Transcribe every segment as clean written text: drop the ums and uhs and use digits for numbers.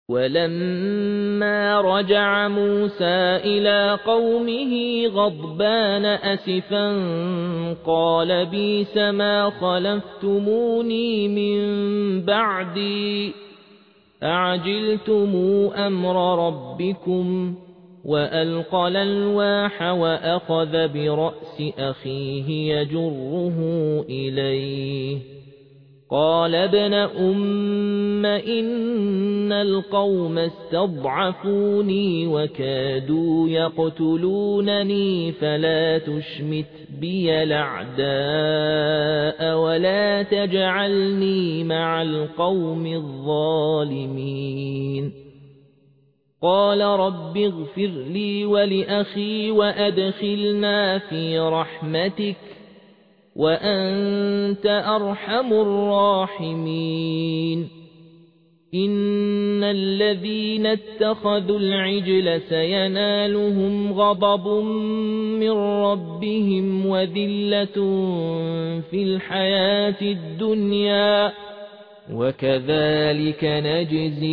ولما رجع موسى إلى قومه غضبان أسفا قال بئس ما خلفتموني من بعدي أعجلتم أمر ربكم وألقى الألواح وأخذ برأس أخيه يجره إليه قال ابن إن القوم استضعفوني وكادوا يقتلونني فلا تشمت بي الأعداء ولا تجعلني مع القوم الظالمين قال رب اغفر لي ولأخي وأدخلنا في رحمتك وأنت أرحم الراحمين إن الذين اتخذوا العجل سينالهم غضب من ربهم وذلة في الحياة الدنيا وكذلك نجزي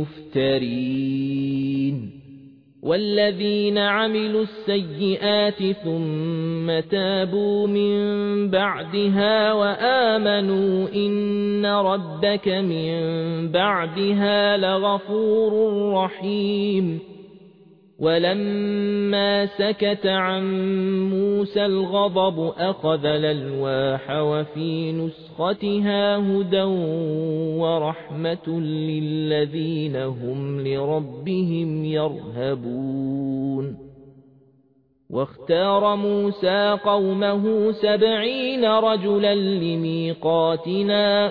المفترين والذين عملوا السيئات ثم تابوا من بعدها وآمنوا إن ربك من بعدها لغفور رحيم ولما سكت عن موسى الغضب أخذ الألواح وفي نسختها هدى ورحمة للذين هم لربهم يرهبون واختار موسى قومه 70 رجلا لميقاتنا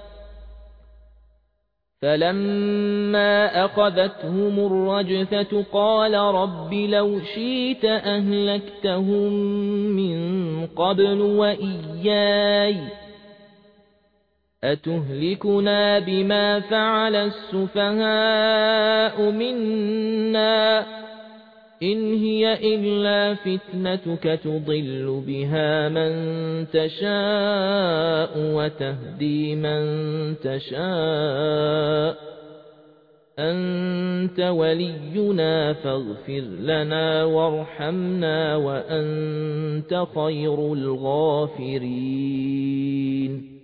فلما أخذتهم الرجفة قال رب لو شئت أهلكتهم من قبل وإياي أتهلكنا بما فعل السفهاء منا إن هي إلا فتنتك تضل بها من تشاء وتهدي من تشاء أنت ولينا فاغفر لنا وارحمنا وأنت خير الغافرين